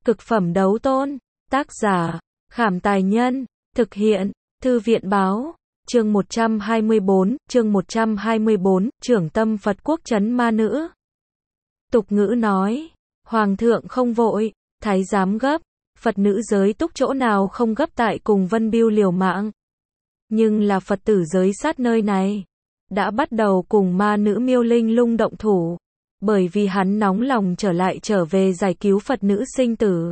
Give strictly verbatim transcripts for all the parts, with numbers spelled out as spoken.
Cực phẩm đấu tôn. Tác giả, Khảm Tài Nhân. Thực hiện, Thư viện Báo. Chương một trăm hai mươi bốn, chương một trăm hai mươi bốn, Trưởng tâm Phật quốc trấn ma nữ. Tục ngữ nói, Hoàng thượng không vội, Thái giám gấp, Phật nữ giới túc chỗ nào không gấp tại cùng Vân Bưu liều mạng. Nhưng là Phật tử giới sát nơi này, đã bắt đầu cùng ma nữ Miêu Linh Lung động thủ, bởi vì hắn nóng lòng trở lại trở về giải cứu Phật nữ sinh tử.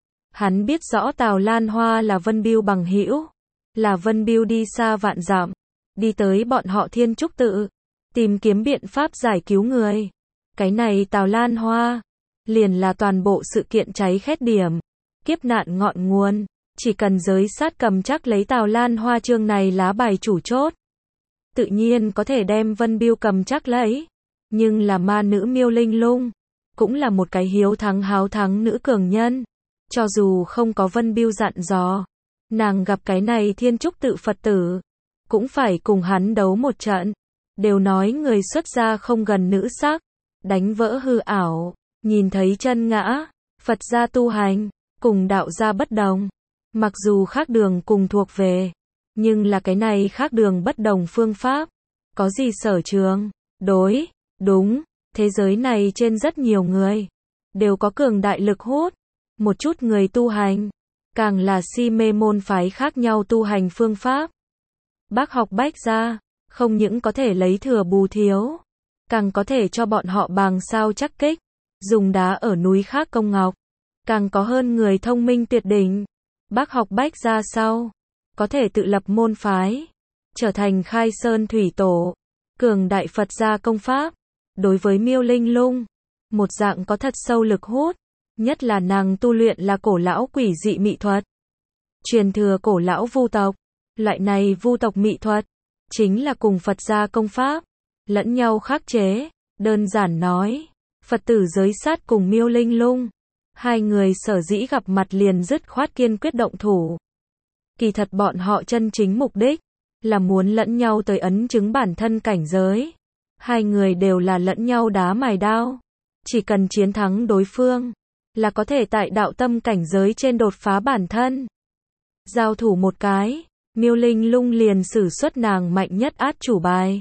Hắn biết rõ Tào Lan Hoa là Vân Bưu bằng hữu, là Vân Bưu đi xa vạn dặm, đi tới bọn họ Thiên Trúc tự, tìm kiếm biện pháp giải cứu người. Cái này Tào Lan Hoa, liền là toàn bộ sự kiện cháy khét điểm, kiếp nạn ngọn nguồn, chỉ cần giới sát cầm chắc lấy Tào Lan Hoa chương này lá bài chủ chốt, tự nhiên có thể đem Vân Bưu cầm chắc lấy. Nhưng là ma nữ Miêu Linh Lung, cũng là một cái hiếu thắng háo thắng nữ cường nhân, cho dù không có Vân Bưu dặn dò, nàng gặp cái này Thiên Trúc tự Phật tử, cũng phải cùng hắn đấu một trận. Đều nói người xuất gia không gần nữ sắc, đánh vỡ hư ảo, nhìn thấy chân ngã. Phật gia tu hành, cùng đạo gia bất đồng. Mặc dù khác đường cùng thuộc về, nhưng là cái này khác đường bất đồng phương pháp. Có gì sở trường, đối, đúng, thế giới này trên rất nhiều người, đều có cường đại lực hút. Một chút người tu hành, càng là si mê môn phái khác nhau tu hành phương pháp. Bác học bách gia, không những có thể lấy thừa bù thiếu, càng có thể cho bọn họ bàng sao chắc kích, dùng đá ở núi khác công ngọc, càng có hơn người thông minh tuyệt đỉnh. Bác học bách gia sau, có thể tự lập môn phái, trở thành khai sơn thủy tổ, cường đại Phật gia công pháp. Đối với Miêu Linh Lung, một dạng có thật sâu lực hút, nhất là nàng tu luyện là cổ lão quỷ dị mị thuật, truyền thừa cổ lão vu tộc. Loại này vu tộc mị thuật, chính là cùng Phật gia công pháp, lẫn nhau khắc chế. Đơn giản nói, Phật tử giới sát cùng Miêu Linh Lung, hai người sở dĩ gặp mặt liền dứt khoát kiên quyết động thủ. Kỳ thật bọn họ chân chính mục đích, là muốn lẫn nhau tới ấn chứng bản thân cảnh giới. Hai người đều là lẫn nhau đá mài đao. Chỉ cần chiến thắng đối phương, là có thể tại đạo tâm cảnh giới trên đột phá bản thân. Giao thủ một cái, Miêu Linh Lung liền sử xuất nàng mạnh nhất át chủ bài.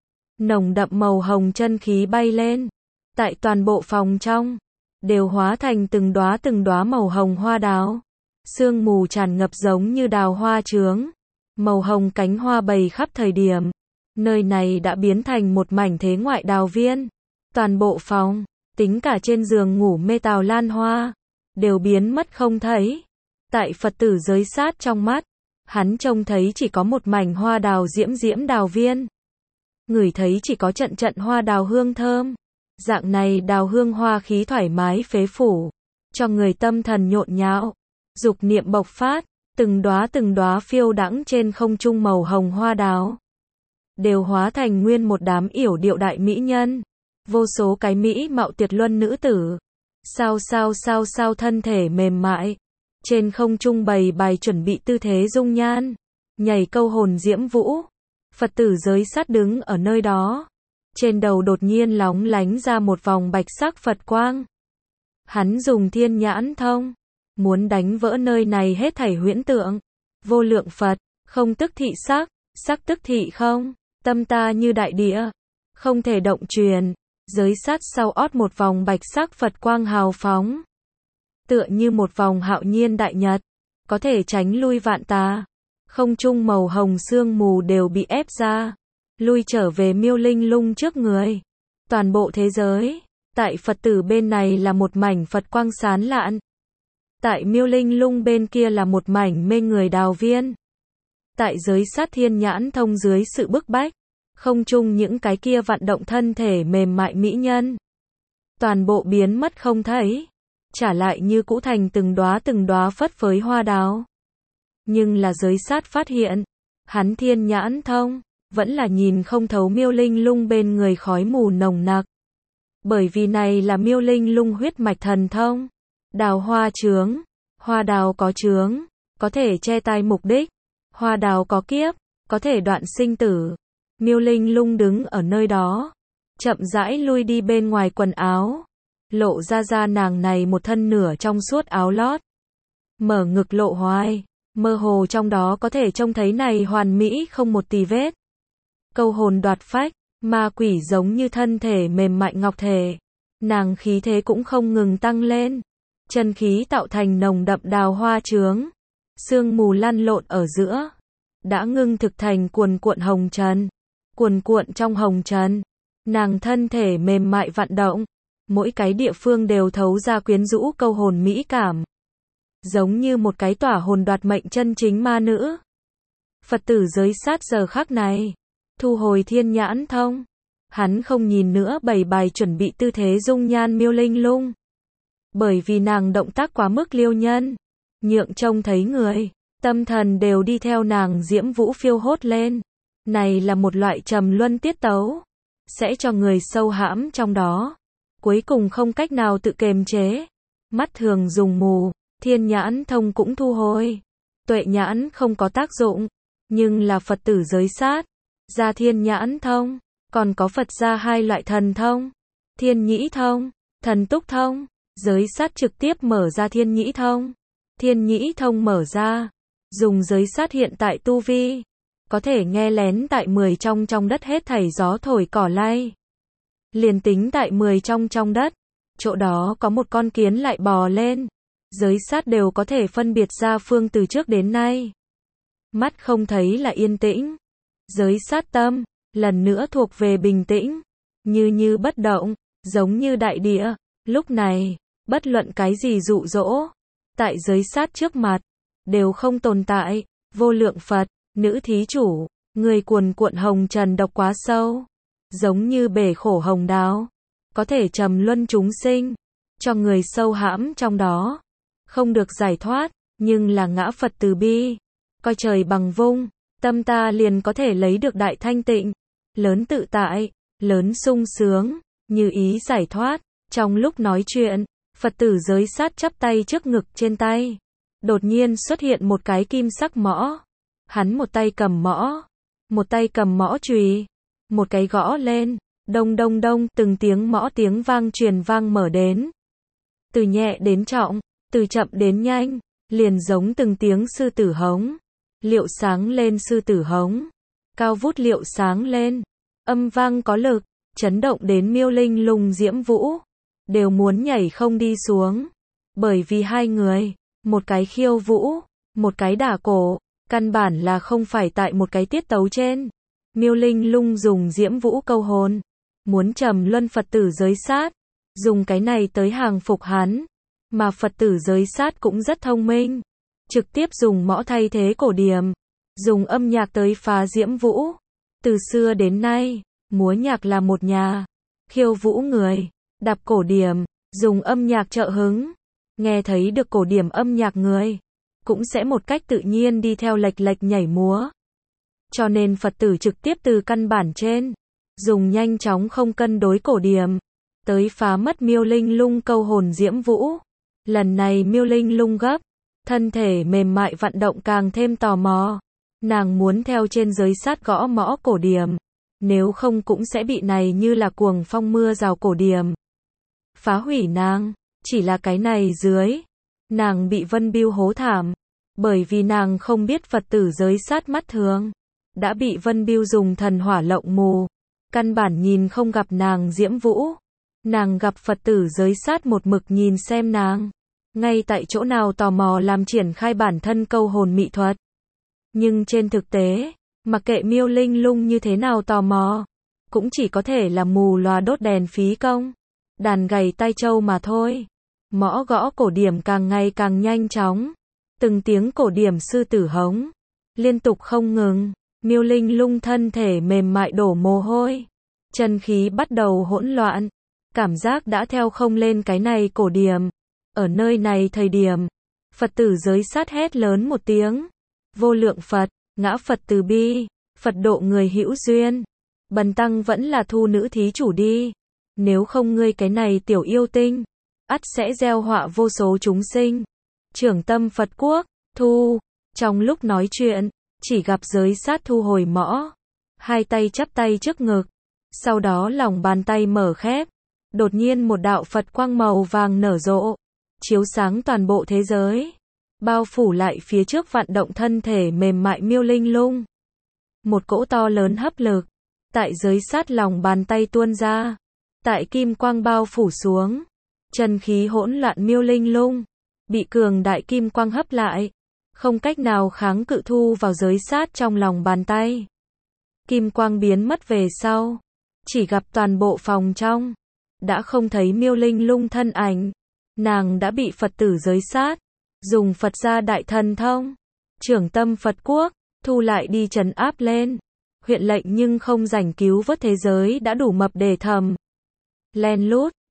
Nồng đậm màu hồng chân khí bay lên, tại toàn bộ phòng trong, đều hóa thành từng đóa từng đóa màu hồng hoa đào. Sương mù tràn ngập giống như đào hoa trướng, màu hồng cánh hoa bày khắp thời điểm. Nơi này đã biến thành một mảnh thế ngoại đào viên. Toàn bộ phòng, tính cả trên giường ngủ mê Tào Lan Hoa, đều biến mất không thấy. Tại Phật tử giới sát trong mắt, hắn trông thấy chỉ có một mảnh hoa đào diễm diễm đào viên. Ngửi thấy chỉ có trận trận hoa đào hương thơm. Dạng này đào hương hoa khí thoải mái phế phủ, cho người tâm thần nhộn nhạo, dục niệm bộc phát, từng đóa từng đóa phiêu đãng trên không trung màu hồng hoa đào, đều hóa thành nguyên một đám yểu điệu đại mỹ nhân. Vô số cái mỹ mạo tuyệt luân nữ tử, sao sao sao sao thân thể mềm mại, trên không trung bày bài chuẩn bị tư thế dung nhan, nhảy câu hồn diễm vũ. Phật tử giới sát đứng ở nơi đó, trên đầu đột nhiên lóng lánh ra một vòng bạch sắc Phật quang. Hắn dùng thiên nhãn thông, muốn đánh vỡ nơi này hết thảy huyễn tượng. Vô lượng Phật, không tức thị sắc, sắc tức thị không, tâm ta như đại địa, không thể động truyền. Giới sát sau ót một vòng bạch sắc Phật quang hào phóng, tựa như một vòng hạo nhiên đại nhật, có thể tránh lui vạn tà. Không trung màu hồng sương mù đều bị ép ra, lui trở về Miêu Linh Lung trước người. Toàn bộ thế giới, tại Phật tử bên này là một mảnh Phật quang sán lạn, tại Miêu Linh Lung bên kia là một mảnh mê người đào viên. Tại giới sát thiên nhãn thông dưới sự bức bách, không trung những cái kia vặn động thân thể mềm mại mỹ nhân, toàn bộ biến mất không thấy, trả lại như cũ thành từng đóa từng đóa phất phới hoa đào. Nhưng là giới sát phát hiện, hắn thiên nhãn thông, vẫn là nhìn không thấu Miêu Linh Lung bên người khói mù nồng nặc. Bởi vì này là Miêu Linh Lung huyết mạch thần thông. Đào hoa chướng, hoa đào có chướng, có thể che tai mục đích. Hoa đào có kiếp, có thể đoạn sinh tử. Miêu Linh Lung đứng ở nơi đó, chậm rãi lui đi bên ngoài quần áo. lộ ra ra nàng này một thân nửa trong suốt áo lót. Mở ngực lộ hoài, mơ hồ trong đó có thể trông thấy này hoàn mỹ không một tì vết. Câu hồn đoạt phách, ma quỷ giống như thân thể mềm mại ngọc thể. Nàng khí thế cũng không ngừng tăng lên. Chân khí tạo thành nồng đậm đào hoa chướng. Sương mù lăn lộn ở giữa. Đã ngưng thực thành cuồn cuộn hồng trần. Cuồn cuộn trong hồng trần. Nàng thân thể mềm mại vặn động. Mỗi cái địa phương đều thấu ra quyến rũ câu hồn mỹ cảm. Giống như một cái tỏa hồn đoạt mệnh chân chính ma nữ. Phật tử giới sát giờ khắc này. Thu hồi thiên nhãn thông. Hắn không nhìn nữa bày bài chuẩn bị tư thế dung nhan miêu linh lung. Bởi vì nàng động tác quá mức liêu nhân. Nhượng trông thấy người. Tâm thần đều đi theo nàng diễm vũ phiêu hốt lên. Này là một loại trầm luân tiết tấu. Sẽ cho người sâu hãm trong đó. Cuối cùng không cách nào tự kiềm chế. Mắt thường dùng mù. Thiên nhãn thông cũng thu hồi. Tuệ nhãn không có tác dụng. Nhưng là Phật tử giới sát. Ra thiên nhãn thông. Còn có Phật ra hai loại thần thông. Thiên nhĩ thông. Thần túc thông. Giới sát trực tiếp mở ra thiên nhĩ thông. Thiên nhĩ thông mở ra. Dùng giới sát hiện tại tu vi. Có thể nghe lén tại mười trong trong đất hết thảy gió thổi cỏ lay. Liền tính tại mười trong trong đất. Chỗ đó có một con kiến lại bò lên. Giới sát đều có thể phân biệt ra phương từ trước đến nay. Mắt không thấy là yên tĩnh. Giới sát tâm, lần nữa thuộc về bình tĩnh. Như như bất động, giống như đại địa. Lúc này, bất luận cái gì dụ dỗ. Tại giới sát trước mặt, đều không tồn tại. Vô lượng Phật, nữ thí chủ, người cuồn cuộn hồng trần độc quá sâu. Giống như bể khổ hồng đào. Có thể trầm luân chúng sinh. Cho người sâu hãm trong đó. Không được giải thoát, nhưng là ngã Phật từ bi. Coi trời bằng vung, tâm ta liền có thể lấy được đại thanh tịnh. Lớn tự tại, lớn sung sướng, như ý giải thoát. Trong lúc nói chuyện, Phật tử giới sát chắp tay trước ngực trên tay. Đột nhiên xuất hiện một cái kim sắc mõ. Hắn một tay cầm mõ, một tay cầm mõ chùy, một cái gõ lên. Đông đông đông, từng tiếng mõ tiếng vang truyền vang mở đến. Từ nhẹ đến trọng. Từ chậm đến nhanh, liền giống từng tiếng sư tử hống. Liệu sáng lên sư tử hống. Cao vút liệu sáng lên. Âm vang có lực, chấn động đến miêu linh lung diễm vũ. Đều muốn nhảy không đi xuống. Bởi vì hai người, một cái khiêu vũ, một cái đả cổ, căn bản là không phải tại một cái tiết tấu trên. Miêu linh lung dùng diễm vũ câu hồn. Muốn trầm luân Phật tử giới sát. Dùng cái này tới hàng phục hắn. Mà Phật tử giới sát cũng rất thông minh. Trực tiếp dùng mõ thay thế cổ điềm. Dùng âm nhạc tới phá diễm vũ. Từ xưa đến nay, múa nhạc là một nhà. Khiêu vũ người, đạp cổ điềm, dùng âm nhạc trợ hứng. Nghe thấy được cổ điềm âm nhạc người. Cũng sẽ một cách tự nhiên đi theo lệch lệch nhảy múa. Cho nên Phật tử trực tiếp từ căn bản trên. Dùng nhanh chóng không cân đối cổ điềm. Tới phá mất miêu linh lung câu hồn diễm vũ. Lần này miêu linh lung gấp, thân thể mềm mại vận động càng thêm tò mò. Nàng muốn theo trên giới sát gõ mõ cổ điềm. Nếu không cũng sẽ bị này như là cuồng phong mưa rào cổ điềm. Phá hủy nàng, chỉ là cái này dưới. Nàng bị Vân Bưu hố thảm. Bởi vì nàng không biết Phật tử giới sát mắt thường. Đã bị Vân Bưu dùng thần hỏa lộng mù. Căn bản nhìn không gặp nàng diễm vũ. Nàng gặp Phật tử giới sát một mực nhìn xem nàng. Ngay tại chỗ nào tò mò làm triển khai bản thân câu hồn mỹ thuật. Nhưng trên thực tế, mặc kệ miêu linh lung như thế nào tò mò, cũng chỉ có thể là mù lòa đốt đèn phí công. Đàn gầy tai trâu mà thôi. Mõ gõ cổ điểm càng ngày càng nhanh chóng. Từng tiếng cổ điểm sư tử hống. Liên tục không ngừng. Miêu linh lung thân thể mềm mại đổ mồ hôi. Chân khí bắt đầu hỗn loạn. Cảm giác đã theo không lên cái này cổ điểm. Ở nơi này thời điểm, Phật tử giới sát hét lớn một tiếng. Vô lượng Phật, ngã Phật từ bi, Phật độ người hữu duyên. Bần tăng vẫn là thu nữ thí chủ đi. Nếu không ngươi cái này tiểu yêu tinh, ắt sẽ gieo họa vô số chúng sinh. Trưởng tâm Phật quốc, thu. Trong lúc nói chuyện, chỉ gặp giới sát thu hồi mõ. Hai tay chắp tay trước ngực. Sau đó lòng bàn tay mở khép. Đột nhiên một đạo Phật quang màu vàng nở rộ, chiếu sáng toàn bộ thế giới, bao phủ lại phía trước vạn động thân thể mềm mại Miêu Linh Lung. Một cỗ to lớn hấp lực, tại dưới sát lòng bàn tay tuôn ra, tại kim quang bao phủ xuống, chân khí hỗn loạn Miêu Linh Lung, bị cường đại kim quang hấp lại, không cách nào kháng cự thu vào giới sát trong lòng bàn tay. Kim quang biến mất về sau, chỉ gặp toàn bộ phòng trong, đã không thấy Miêu Linh Lung thân ảnh, nàng đã bị Phật tử giới sát, dùng Phật gia đại thần thông, trưởng tâm Phật quốc, thu lại đi trấn áp lên, huyện lệnh nhưng không rảnh cứu vớt thế giới đã đủ mập để thầm. Len lút,